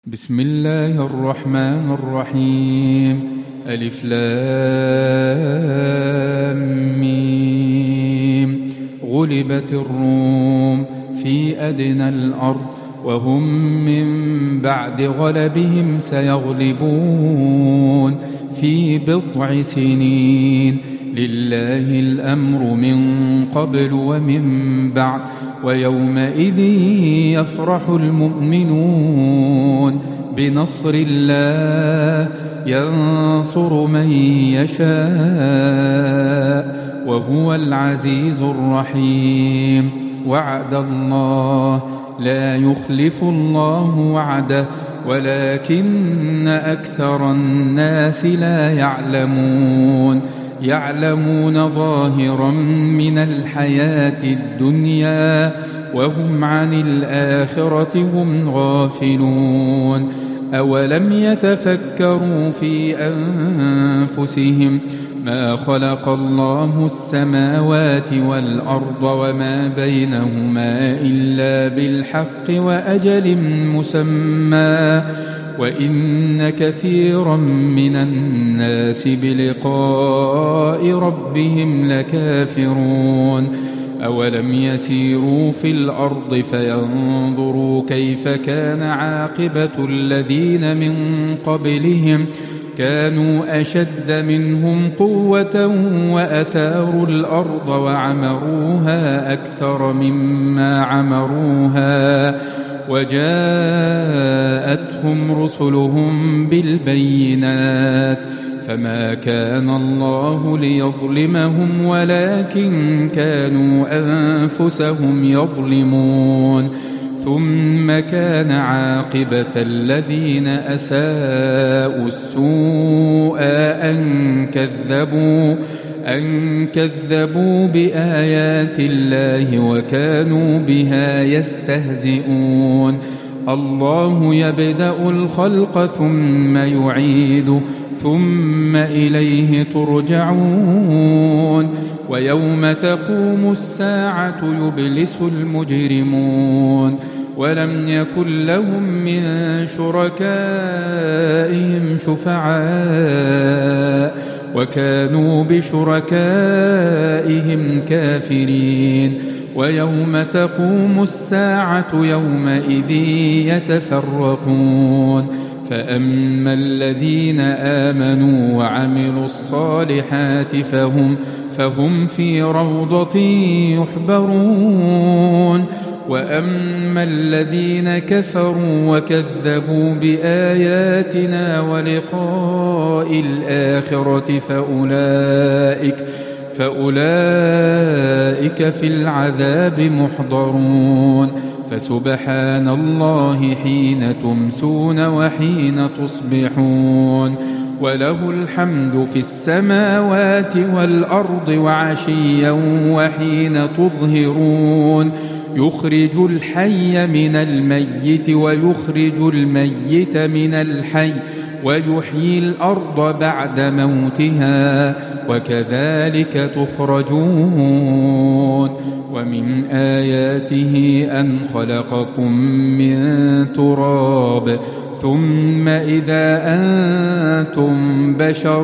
بسم الله الرحمن الرحيم. ألف لام ميم. غلبت الروم في أدنى الأرض وهم من بعد غلبهم سيغلبون في بضع سنين. لله الأمر من قبل ومن بعد ويومئذ يفرح المؤمنون بنصر الله ينصر من يشاء وهو العزيز الرحيم. وعد الله لا يخلف الله وعده ولكن أكثر الناس لا يعلمون. يعلمون ظاهرا من الحياة الدنيا وهم عن الآخرة هم غافلون. أولم يتفكروا في أنفسهم ما خلق الله السماوات والأرض وما بينهما إلا بالحق وأجل مسمى وإن كثيرا من الناس بلقاء ربهم لكافرون. أولم يسيروا في الأرض فينظروا كيف كان عاقبة الذين من قبلهم كانوا أشد منهم قوة وأثاروا الأرض وعمروها أكثر مما عمروها وجاءتهم رسلهم بالبينات فما كان الله ليظلمهم ولكن كانوا أنفسهم يظلمون. ثم كان عاقبة الذين أساءوا السوء أن كذبوا بآيات الله وكانوا بها يستهزئون. الله يبدأ الخلق ثم يعيده ثم إليه ترجعون. ويوم تقوم الساعة يبلس المجرمون ولم يكن لهم من شركائهم شفعاء وكانوا بشركائهم كافرين. ويوم تقوم الساعة يومئذ يتفرقون فأما الذين آمنوا وعملوا الصالحات فهم في روضة يحبرون. وأما الذين كفروا وكذبوا بآياتنا ولقاء الآخرة فأولئك في العذاب محضرون. فسبحان الله حين تمسون وحين تصبحون وله الحمد في السماوات والأرض وعشيا وحين تظهرون. يخرج الحي من الميت ويخرج الميت من الحي ويحيي الأرض بعد موتها وكذلك تخرجون. ومن آياته أن خلقكم من تراب ثم إذا أنتم بشر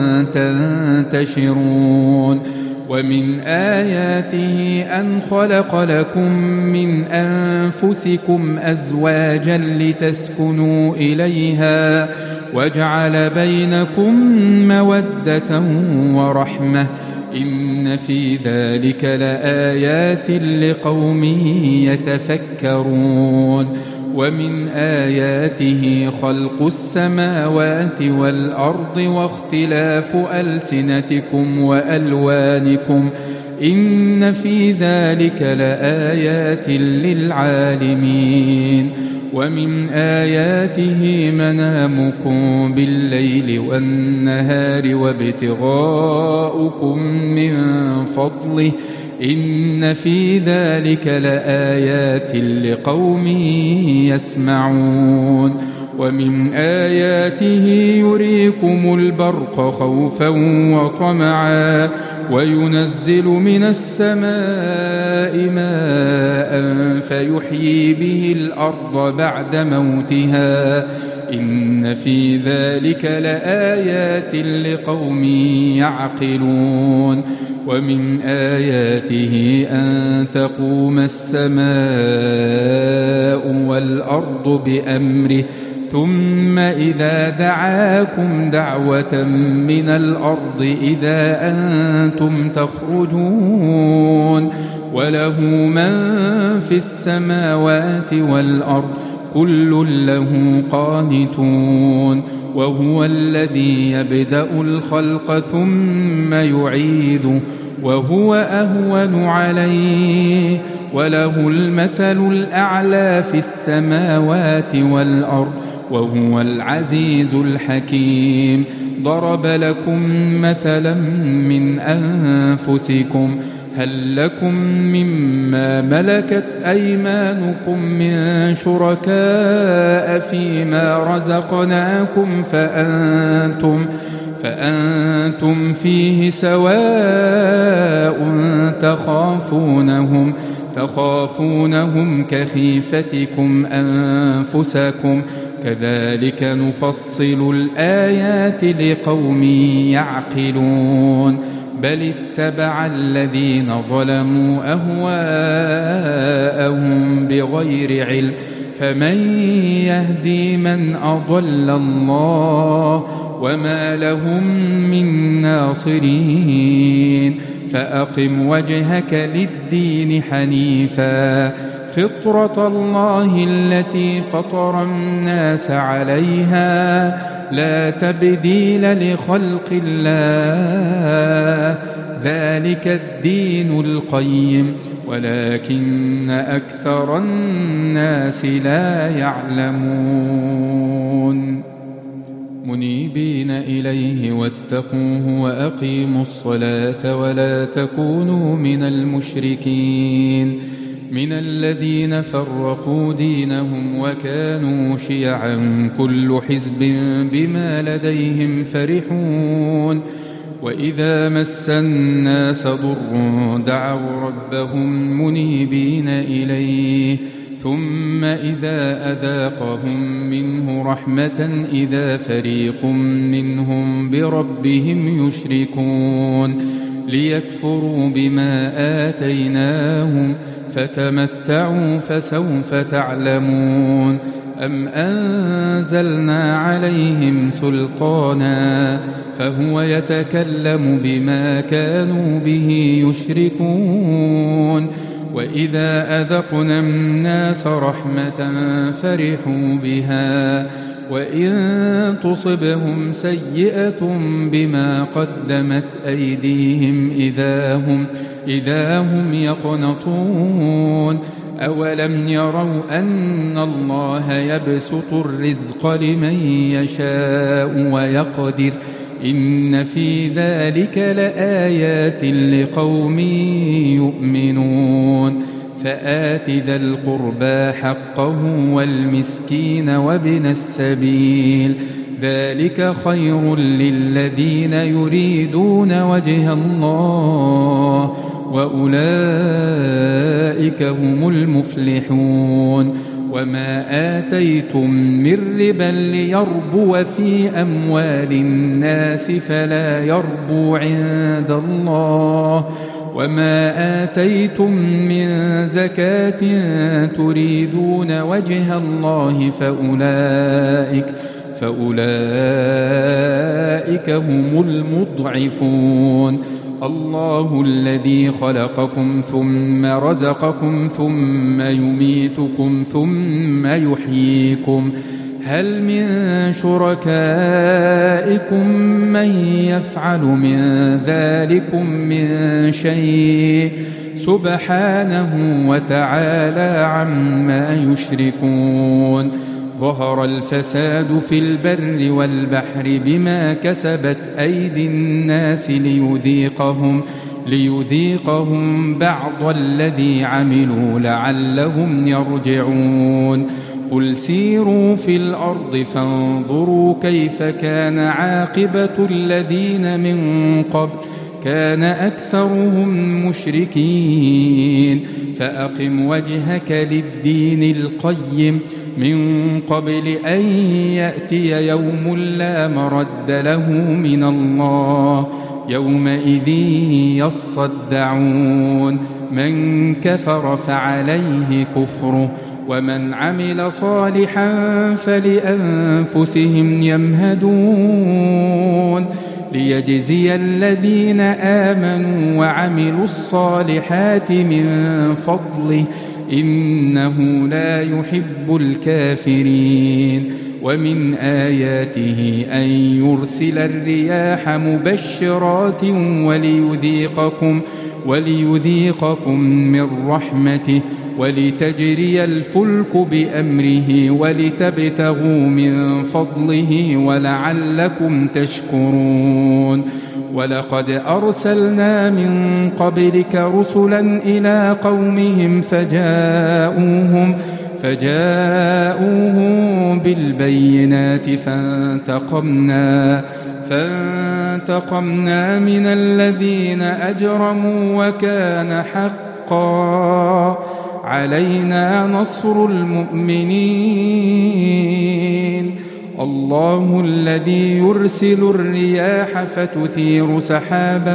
تنتشرون. ومن آياته أن خلق لكم من أنفسكم أزواجا لتسكنوا إليها وجعل بينكم مودة ورحمة إن في ذلك لآيات لقوم يتفكرون. ومن آياته خلق السماوات والأرض واختلاف ألسنتكم وألوانكم إن في ذلك لآيات للعالمين. ومن آياته منامكم بالليل والنهار وابتغاؤكم من فضله إن في ذلك لآيات لقوم يسمعون. ومن آياته يريكم البرق خوفا وطمعا وينزل من السماء ماء فيحيي به الأرض بعد موتها إن في ذلك لآيات لقوم يعقلون ومن آياته أن تقوم السماء والأرض بأمره ثم إذا دعاكم دعوة من الأرض إذا أنتم تخرجون وله من في السماوات والأرض كل له قانتون وهو الذي يبدأ الخلق ثم يعيده وهو أهون عليه وله المثل الأعلى في السماوات والأرض وهو العزيز الحكيم ضرب لكم مثلا من أنفسكم هل لكم مما ملكت أيمانكم من شركاء فيما رزقناكم فأنتم فيه سواء تخافونهم كخيفتكم أنفسكم كذلك نفصل الآيات لقوم يعقلون بل اتبع الذين ظلموا أهواءهم بغير علم فمن يهدي من أضل الله وما لهم من ناصرين فأقم وجهك للدين حنيفا فطرة الله التي فطر الناس عليها لا تبديل لخلق الله ذلك الدين القيم ولكن أكثر الناس لا يعلمون منيبين إليه واتقوه وأقيموا الصلاة ولا تكونوا من المشركين من الذين فرقوا دينهم وكانوا شيعا كل حزب بما لديهم فرحون وإذا مس الناس ضر دعوا ربهم منيبين إليه ثم إذا أذاقهم منه رحمة إذا فريق منهم بربهم يشركون ليكفروا بما آتيناهم فتمتعوا فسوف تعلمون أم أنزلنا عليهم سلطانا فهو يتكلم بما كانوا به يشركون وإذا أذقنا الناس رحمة فرحوا بها وإن تصبهم سيئة بما قدمت أيديهم إذا هم يقنطون أولم يروا أن الله يبسط الرزق لمن يشاء ويقدر إن في ذلك لآيات لقوم يؤمنون فآت ذا القربى حقه والمسكين وابن السبيل ذلك خير للذين يريدون وجه الله وأولئك هم المفلحون وما آتيتم من ربا ليربو في أموال الناس فلا يربو عند الله وما آتيتم من زكاة تريدون وجه الله فأولئك هم المضعفون الله الذي خلقكم ثم رزقكم ثم يميتكم ثم يحييكم هل من شركائكم من يفعل من ذلكم من شيء سبحانه وتعالى عما يشركون ظهر الفساد في البر والبحر بما كسبت أيدي الناس ليذيقهم بعض الذي عملوا لعلهم يرجعون قل سيروا في الأرض فانظروا كيف كان عاقبة الذين من قبل كان أكثرهم مشركين فأقم وجهك للدين القيم من قبل أن يأتي يوم لا مرد له من الله يومئذ يصدعون من كفر فعليه كفره ومن عمل صالحا فلأنفسهم يمهدون ليجزي الذين آمنوا وعملوا الصالحات من فضله إنه لا يحب الكافرين ومن آياته أن يرسل الرياح مبشرات وليذيقكم من رحمته ولتجري الفلك بأمره ولتبتغوا من فضله ولعلكم تشكرون ولقد أرسلنا من قبلك رسلا إلى قومهم فجاءوهم بالبينات فانتقمنا من الذين أجرموا وكان حقا علينا نصر المؤمنين الله الذي يرسل الرياح فتثير سحابا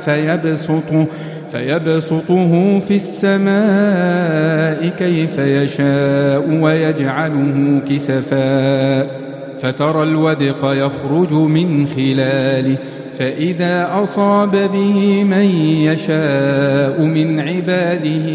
فيبسطه في السماء كيف يشاء ويجعله كسفا فترى الودق يخرج من خلاله فإذا أصاب به من يشاء من عباده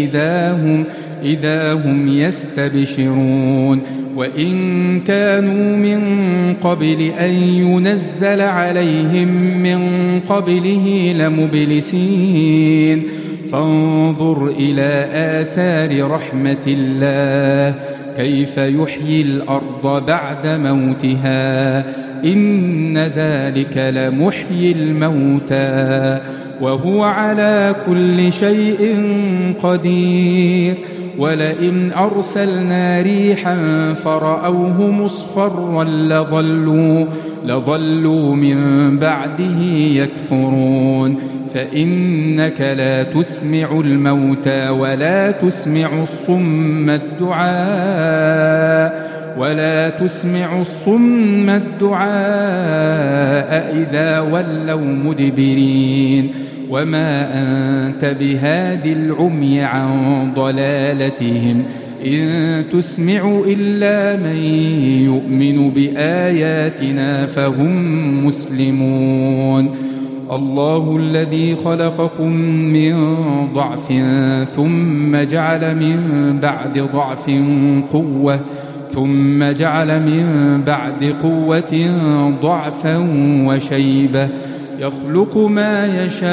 إذا هم يستبشرون وإن كانوا من قبل أن ينزل عليهم من قبله لمبلسين فانظر إلى آثار رحمة الله كيف يحيي الأرض بعد موتها إن ذلك لمحيي الموتى وهو على كل شيء قدير ولئن أرسلنا ريحا فرأوه مصفرا لظلوا من بعده يكفرون فإنك لا تسمع الموتى ولا تسمع الصم الدعاء إذا ولوا مدبرين وما أنت بهاد العمي عن ضلالتهم إن تسمع إلا من يؤمن بآياتنا فهم مسلمون الله الذي خلقكم من ضعف ثم جعل من بعد ضعف قوة ثم جعل من بعد قوة ضعفا وشيبة يخلق ما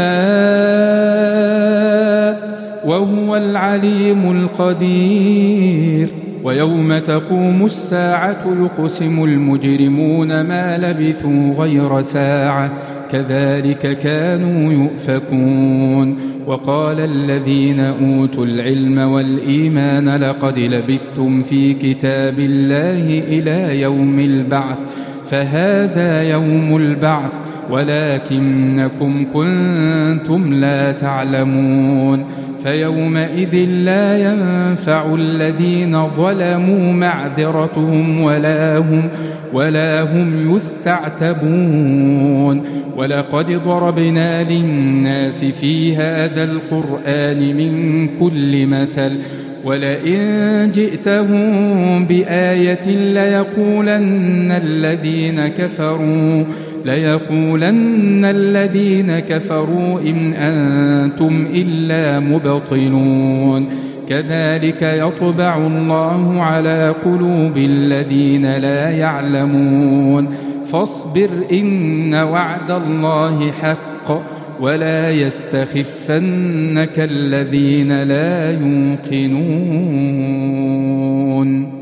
يشاء وهو العليم القدير ويوم تقوم الساعة يقسم المجرمون ما لبثوا غير ساعة كذلك كانوا يؤفكون وقال الذين أوتوا العلم والإيمان لقد لبثتم في كتاب الله إلى يوم البعث فهذا يوم البعث ولكنكم كنتم لا تعلمون فيومئذ لا ينفع الذين ظلموا معذرتهم ولا هم يستعتبون ولقد ضربنا للناس في هذا القرآن من كل مثل ولئن جئتهم بآية ليقولن الذين كفروا إن أنتم إلا مبطلون كذلك يطبع الله على قلوب الذين لا يعلمون فاصبر إن وعد الله حق ولا يستخفنك الذين لا يوقنون